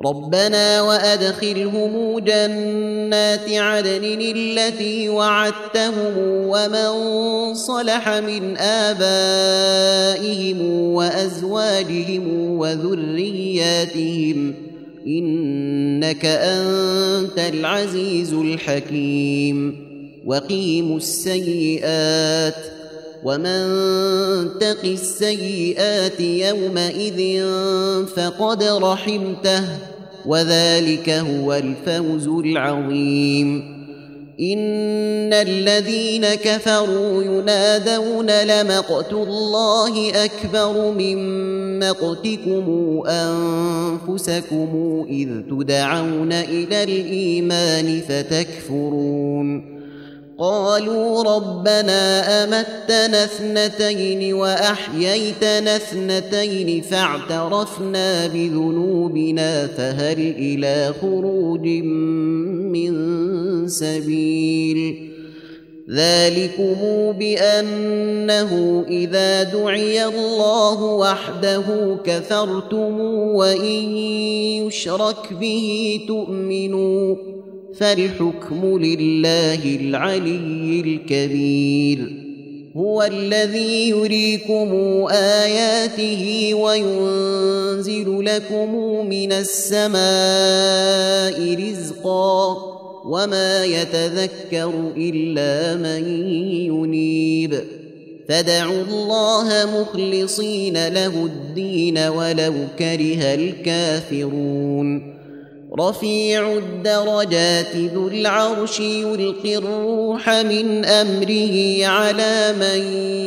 ربنا وأدخلهم جنات عدن التي وعدتهم ومن صلح من آبائهم وأزواجهم وذرياتهم إنك أنت العزيز الحكيم وقيموا السيئات ومن تق السيئات يومئذ فقد رحمته وذلك هو الفوز العظيم إن الذين كفروا ينادون لمقت الله أكبر من مقتكم أنفسكم إذ تدعون إلى الإيمان فتكفرون قالوا ربنا أمتنا اثنتين وأحييتنا اثنتين فاعترفنا بذنوبنا فهل إلى خروج من سبيل ذلكم بأنه إذا دعي الله وحده كفرتم وإن يشرك به تؤمنوا فالحكم لله العلي الكبير هو الذي يريكم آياته وينزل لكم من السماء رزقا وما يتذكر إلا من ينيب فادعوا الله مخلصين له الدين ولو كره الكافرون رفيع الدرجات ذو العرش يلقي الروح من أمره على من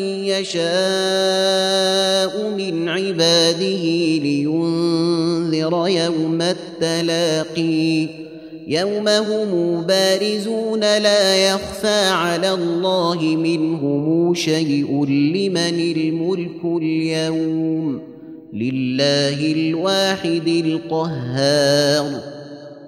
يشاء من عباده لينذر يوم التلاقي يوم هم بارزون لا يخفى على الله منهم شيء لمن الملك اليوم لله الواحد القهار